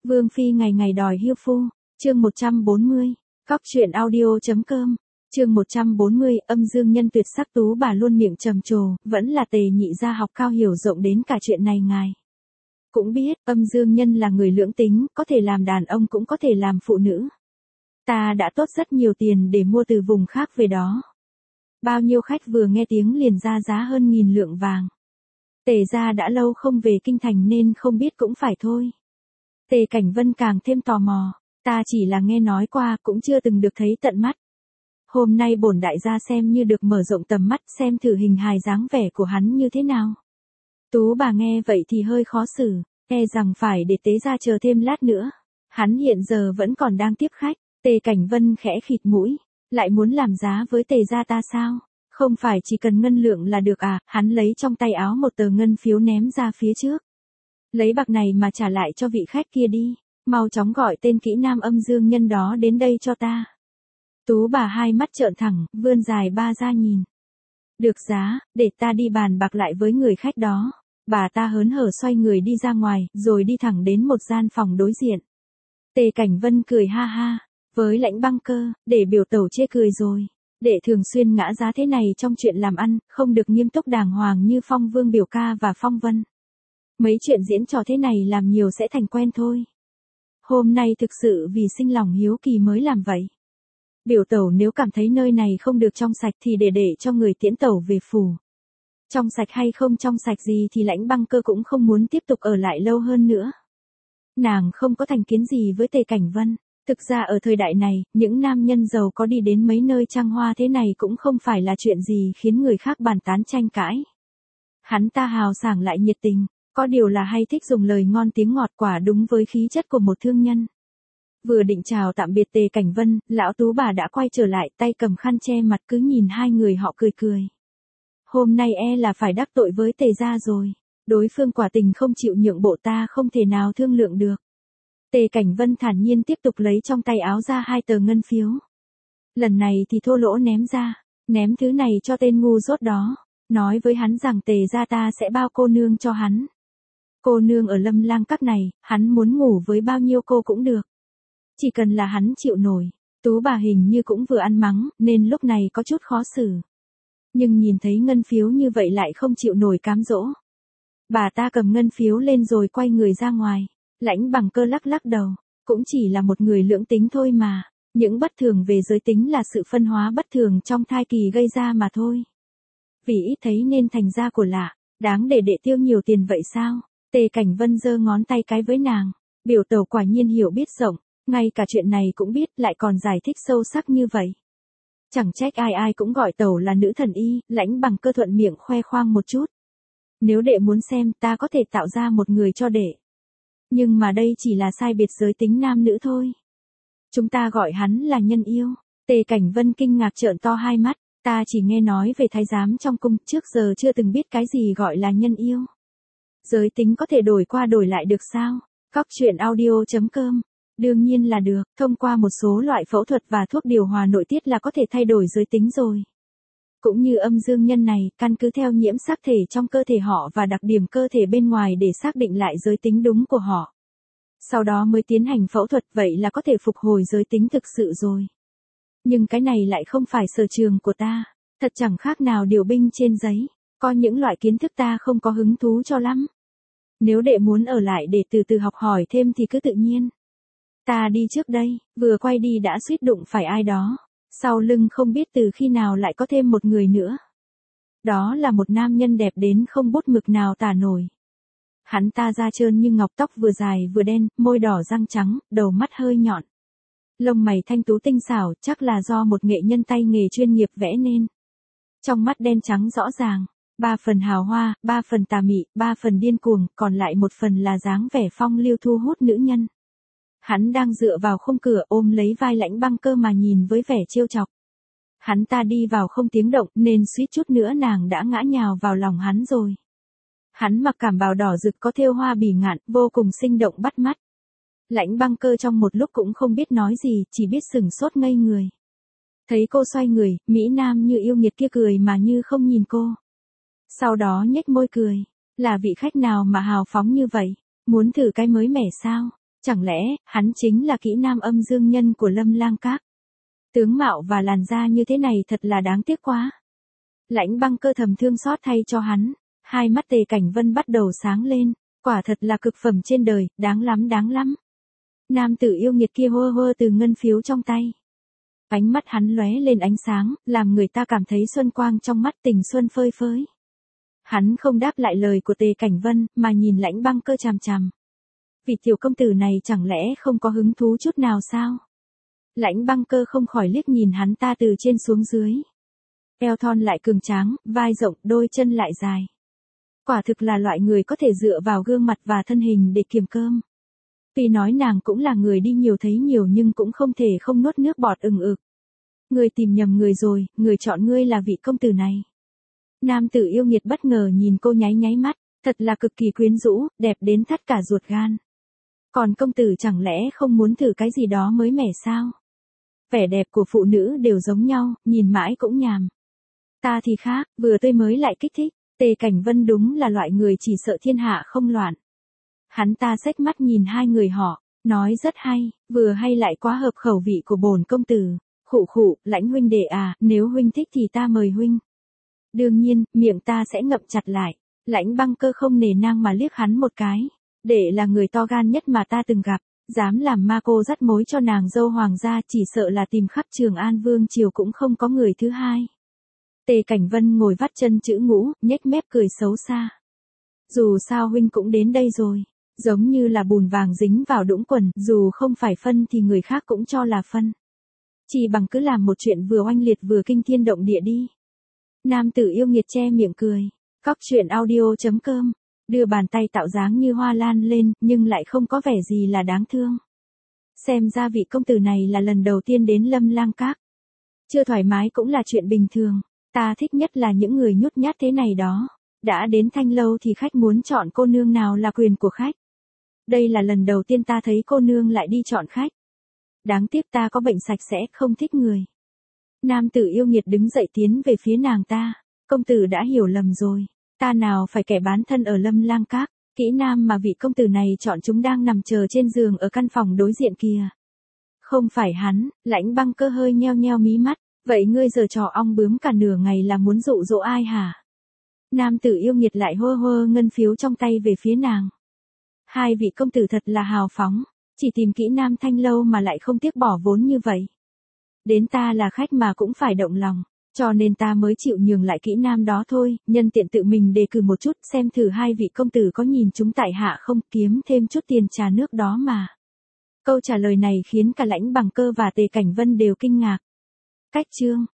Vương phi ngày ngày đòi hiêu phu, chương 140, Cóc truyện audio.com, chương 140, âm dương nhân tuyệt sắc tú bà luôn miệng trầm trồ, vẫn là Tề nhị gia học cao hiểu rộng đến cả chuyện này ngài. Cũng biết, âm dương nhân là người lưỡng tính, có thể làm đàn ông cũng có thể làm phụ nữ. Ta đã tốt rất nhiều tiền để mua từ vùng khác về đó. Bao nhiêu khách vừa nghe tiếng liền ra giá hơn 1000 lượng vàng. Tề gia đã lâu không về kinh thành nên không biết cũng phải thôi. Tề Cảnh Vân càng thêm tò mò, ta chỉ là nghe nói qua cũng chưa từng được thấy tận mắt. Hôm nay bổn đại gia xem như được mở rộng tầm mắt xem thử hình hài dáng vẻ của hắn như thế nào. Tú bà nghe vậy thì hơi khó xử, e rằng phải để Tế gia chờ thêm lát nữa. Hắn hiện giờ vẫn còn đang tiếp khách. Tề Cảnh Vân khẽ khịt mũi, lại muốn làm giá với Tề gia ta sao? Không phải chỉ cần ngân lượng là được à? Hắn lấy trong tay áo một tờ ngân phiếu ném ra phía trước. Lấy bạc này mà trả lại cho vị khách kia đi, mau chóng gọi tên kỹ nam âm dương nhân đó đến đây cho ta. Tú bà hai mắt trợn thẳng, vươn dài ba ra nhìn. Được giá, để ta đi bàn bạc lại với người khách đó. Bà ta hớn hở xoay người đi ra ngoài, rồi đi thẳng đến một gian phòng đối diện. Tề Cảnh Vân cười ha ha, với Lãnh Băng Cơ, để biểu tẩu chê cười rồi. Để thường xuyên ngã giá thế này trong chuyện làm ăn, không được nghiêm túc đàng hoàng như Phong Vương biểu ca và Phong Vân. Mấy chuyện diễn trò thế này làm nhiều sẽ thành quen thôi. Hôm nay thực sự vì sinh lòng hiếu kỳ mới làm vậy. Biểu tẩu nếu cảm thấy nơi này không được trong sạch thì để cho người tiễn tẩu về phủ. Trong sạch hay không trong sạch gì thì Lãnh Băng Cơ cũng không muốn tiếp tục ở lại lâu hơn nữa. Nàng không có thành kiến gì với Tề Cảnh Vân. Thực ra ở thời đại này, những nam nhân giàu có đi đến mấy nơi trăng hoa thế này cũng không phải là chuyện gì khiến người khác bàn tán tranh cãi. Hắn ta hào sảng lại nhiệt tình, có điều là hay thích dùng lời ngon tiếng ngọt quả đúng với khí chất của một thương nhân. Vừa định chào tạm biệt Tề Cảnh Vân, lão tú bà đã quay trở lại tay cầm khăn che mặt cứ nhìn hai người họ cười cười. Hôm nay e là phải đắc tội với Tề gia rồi, đối phương quả tình không chịu nhượng bộ ta không thể nào thương lượng được. Tề Cảnh Vân thản nhiên tiếp tục lấy trong tay áo ra 2 tờ ngân phiếu. Lần này thì thô lỗ ném ra, ném thứ này cho tên ngu dốt đó, nói với hắn rằng Tề gia ta sẽ bao cô nương cho hắn. Cô nương ở Lâm Lang Các này, hắn muốn ngủ với bao nhiêu cô cũng được. Chỉ cần là hắn chịu nổi. Tú bà hình như cũng vừa ăn mắng, nên lúc này có chút khó xử. Nhưng nhìn thấy ngân phiếu như vậy lại không chịu nổi cám dỗ. Bà ta cầm ngân phiếu lên rồi quay người ra ngoài. Lãnh Bằng Cơ lắc lắc đầu, cũng chỉ là một người lưỡng tính thôi mà. Những bất thường về giới tính là sự phân hóa bất thường trong thai kỳ gây ra mà thôi. Vì ít thấy nên thành ra của lạ, đáng để tiêu nhiều tiền vậy sao? Tề Cảnh Vân giơ ngón tay cái với nàng, biểu tẩu quả nhiên hiểu biết rộng, ngay cả chuyện này cũng biết lại còn giải thích sâu sắc như vậy. Chẳng trách ai ai cũng gọi tẩu là nữ thần y, Lãnh Bằng Cơ thuận miệng khoe khoang một chút. Nếu đệ muốn xem ta có thể tạo ra một người cho đệ. Nhưng mà đây chỉ là sai biệt giới tính nam nữ thôi. Chúng ta gọi hắn là nhân yêu. Tề Cảnh Vân kinh ngạc trợn to hai mắt, ta chỉ nghe nói về thái giám trong cung, trước giờ chưa từng biết cái gì gọi là nhân yêu. Giới tính có thể đổi qua đổi lại được sao? Cóc truyện audio.com. Đương nhiên là được, thông qua một số loại phẫu thuật và thuốc điều hòa nội tiết là có thể thay đổi giới tính rồi. Cũng như âm dương nhân này, căn cứ theo nhiễm sắc thể trong cơ thể họ và đặc điểm cơ thể bên ngoài để xác định lại giới tính đúng của họ. Sau đó mới tiến hành phẫu thuật, vậy là có thể phục hồi giới tính thực sự rồi. Nhưng cái này lại không phải sở trường của ta, thật chẳng khác nào điều binh trên giấy, có những loại kiến thức ta không có hứng thú cho lắm. Nếu đệ muốn ở lại để từ từ học hỏi thêm thì cứ tự nhiên. Ta đi trước đây, vừa quay đi đã suýt đụng phải ai đó. Sau lưng không biết từ khi nào lại có thêm một người nữa. Đó là một nam nhân đẹp đến không bút mực nào tả nổi. Hắn ta da trơn như ngọc, tóc vừa dài vừa đen, môi đỏ răng trắng, đầu mắt hơi nhọn. Lông mày thanh tú tinh xảo, chắc là do một nghệ nhân tay nghề chuyên nghiệp vẽ nên. Trong mắt đen trắng rõ ràng, 3 phần hào hoa, 3 phần tà mị, 3 phần điên cuồng, còn lại 1 phần là dáng vẻ phong lưu thu hút nữ nhân. Hắn đang dựa vào khung cửa ôm lấy vai Lãnh Băng Cơ mà nhìn với vẻ trêu chọc. Hắn ta đi vào không tiếng động nên suýt chút nữa nàng đã ngã nhào vào lòng hắn rồi. Hắn mặc cẩm bào đỏ rực có thêu hoa bỉ ngạn, vô cùng sinh động bắt mắt. Lãnh Băng Cơ trong một lúc cũng không biết nói gì, chỉ biết sừng sốt ngây người. Thấy cô xoay người, mỹ nam như yêu nghiệt kia cười mà như không nhìn cô. Sau đó nhếch môi cười, là vị khách nào mà hào phóng như vậy, muốn thử cái mới mẻ sao? Chẳng lẽ, hắn chính là kỹ nam âm dương nhân của Lâm Lang Các? Tướng mạo và làn da như thế này thật là đáng tiếc quá. Lãnh Băng Cơ thầm thương xót thay cho hắn, hai mắt Tề Cảnh Vân bắt đầu sáng lên, quả thật là cực phẩm trên đời, đáng lắm đáng lắm. Nam tử yêu nghiệt kia hơ hơ từ ngân phiếu trong tay. Ánh mắt hắn lóe lên ánh sáng, làm người ta cảm thấy xuân quang trong mắt, tình xuân phơi phới. Hắn không đáp lại lời của Tề Cảnh Vân, mà nhìn Lãnh Băng Cơ chằm chằm. Vị tiểu công tử này chẳng lẽ không có hứng thú chút nào sao? Lãnh Băng Cơ không khỏi liếc nhìn hắn ta từ trên xuống dưới. Eo thon lại cường tráng, vai rộng, đôi chân lại dài. Quả thực là loại người có thể dựa vào gương mặt và thân hình để kiềm cơm. Tuy nói nàng cũng là người đi nhiều thấy nhiều nhưng cũng không thể không nuốt nước bọt ừng ực. Ngươi tìm nhầm người rồi, người chọn ngươi là vị công tử này. Nam tử yêu nghiệt bất ngờ nhìn cô nháy nháy mắt, thật là cực kỳ quyến rũ, đẹp đến thắt cả ruột gan. Còn công tử chẳng lẽ không muốn thử cái gì đó mới mẻ sao? Vẻ đẹp của phụ nữ đều giống nhau, nhìn mãi cũng nhàm. Ta thì khác, vừa tươi mới lại kích thích. Tề Cảnh Vân đúng là loại người chỉ sợ thiên hạ không loạn. Hắn ta xếch mắt nhìn hai người họ, nói rất hay, vừa hay lại quá hợp khẩu vị của bổn công tử. Khụ khụ, Lãnh huynh đệ à, nếu huynh thích thì ta mời huynh. Đương nhiên, miệng ta sẽ ngậm chặt lại. Lãnh Băng Cơ không nề nang mà liếc hắn một cái. Để là người to gan nhất mà ta từng gặp, dám làm ma cô dắt mối cho nàng dâu hoàng gia, chỉ sợ là tìm khắp Trường An vương triều cũng không có người thứ hai. Tề Cảnh Vân ngồi vắt chân chữ ngũ, nhếch mép cười xấu xa. Dù sao huynh cũng đến đây rồi, giống như là bùn vàng dính vào đũng quần, dù không phải phân thì người khác cũng cho là phân. Chỉ bằng cứ làm một chuyện vừa oanh liệt vừa kinh thiên động địa đi. Nam tử yêu nghiệt che miệng cười. Cóc truyện audio.com, đưa bàn tay tạo dáng như hoa lan lên, nhưng lại không có vẻ gì là đáng thương. Xem ra vị công tử này là lần đầu tiên đến Lâm Lang Các. Chưa thoải mái cũng là chuyện bình thường. Ta thích nhất là những người nhút nhát thế này đó. Đã đến Thanh Lâu thì khách muốn chọn cô nương nào là quyền của khách. Đây là lần đầu tiên ta thấy cô nương lại đi chọn khách. Đáng tiếc ta có bệnh sạch sẽ, không thích người. Nam tử yêu nghiệt đứng dậy tiến về phía nàng ta. Công tử đã hiểu lầm rồi. Ta nào phải kẻ bán thân ở Lâm Lang Các. Kỹ nam mà vị công tử này chọn chúng đang nằm chờ trên giường ở căn phòng đối diện kìa. Không phải hắn. Lãnh Băng Cơ hơi nheo nheo mí mắt. Vậy ngươi giờ trò ong bướm cả nửa ngày là muốn dụ dỗ ai hả? Nam tử yêu nghiệt lại hơ hơ ngân phiếu trong tay về phía nàng. Hai vị công tử thật là hào phóng, chỉ tìm kỹ nam Thanh Lâu mà lại không tiếc bỏ vốn như vậy. Đến ta là khách mà cũng phải động lòng, cho nên ta mới chịu nhường lại kỹ nam đó thôi, nhân tiện tự mình đề cử một chút xem thử hai vị công tử có nhìn chúng tại hạ không, kiếm thêm chút tiền trà nước đó mà. Câu trả lời này khiến cả Lãnh Băng Cơ và Tề Cảnh Vân đều kinh ngạc. Cách chương